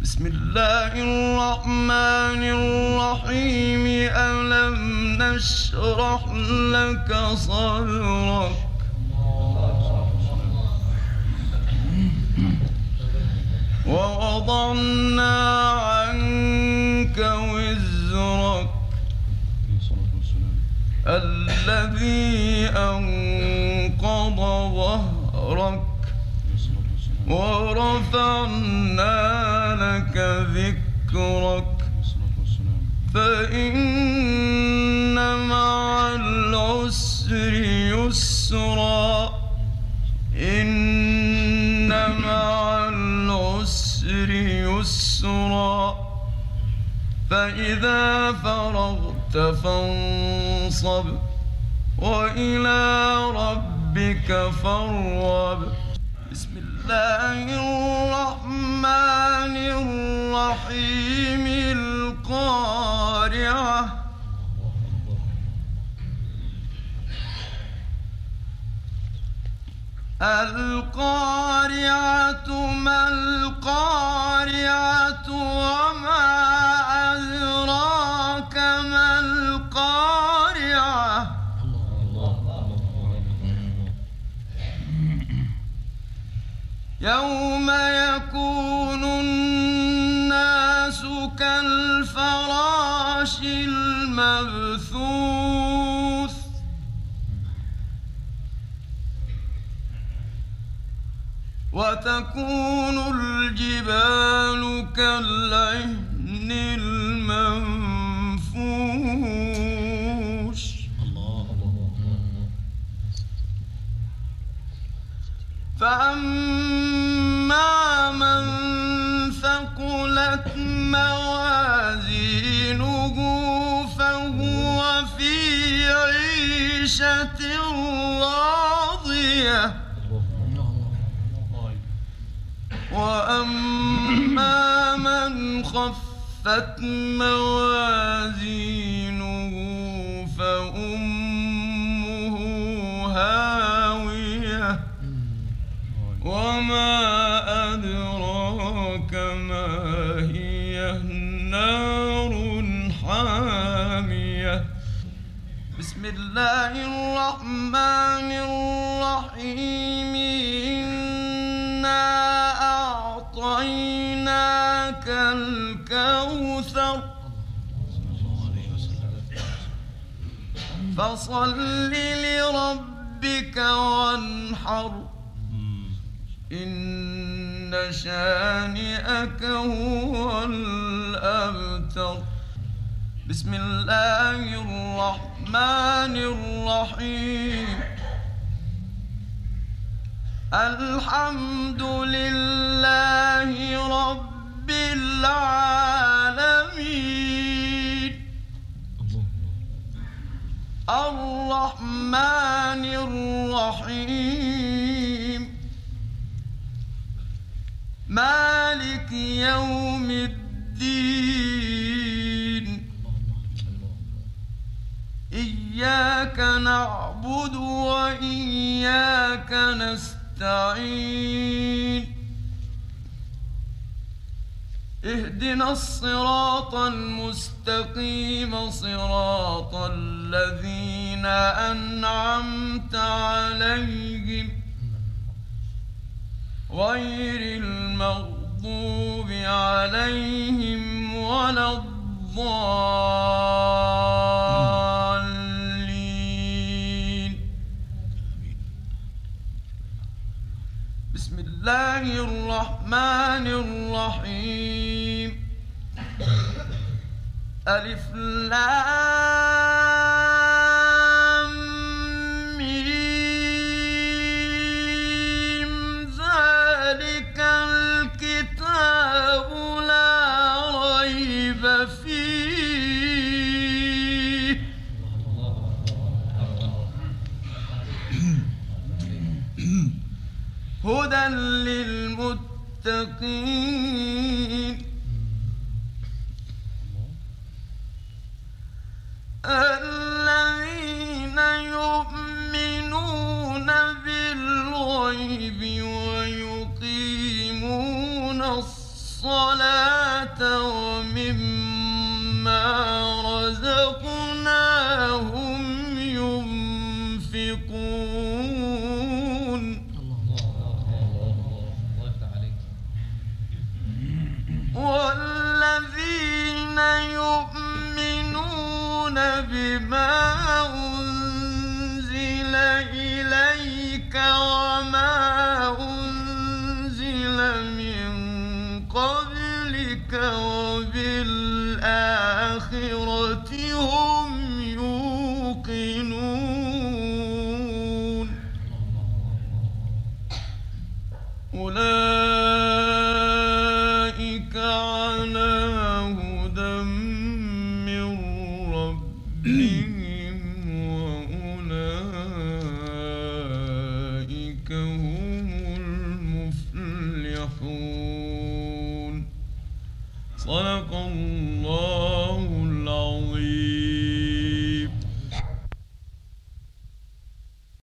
بسم الله الرحمن الرحيم. ألم نشرح لك صدرك ووضعنا عنك وزرك الذي أنقض ظهرك ورفعنا لك ذكرك فإن مع العسر يسرا إن مع العسر يسرا فإذا فرغت فانصب وإلى ربك فارغب. بسم الله الرحمن الرحيم. القارعة القارعة ما القارعة وما أدراك ما القارعة يوم يكون الناس كالفراش المبثوث وتكون الجبال كالعهن المنفوش فأما من ثقلت موازينه فهو في عيشة راضية وأما من خفت موازينه فأمه هاوية وما أدراك ما هي نار حامية. بسم الله الرحمن الرحيم. إنا أعطيناك الكوثر فصل لربك وانحر إن شانئك هو الأبتر. بسم الله الرحمن الرحيم. الحمد لله رب العالمين الرحمن الرحيم مالك يوم الدين إياك نعبد وإياك نستعين اهدنا الصراط المستقيم صراط الذين أنعمت عليهم غير المغضوب عليهم ولا الضالين. بسم الله الرحمن الرحيم. ألف لام ميم ذلك الكتاب لا ريب فيه هدى للمتقين الذين يؤمنون بالغيب ويقيمون الصلاة الصلاة ومما رزقناهم ينفقون والذين يؤمنون بما أنزل إليك وما أنزل من قبلك وبالآخرة هم يوقنون أولئك على هدى من ربهم وأولئك هم المفلحون. صدق الله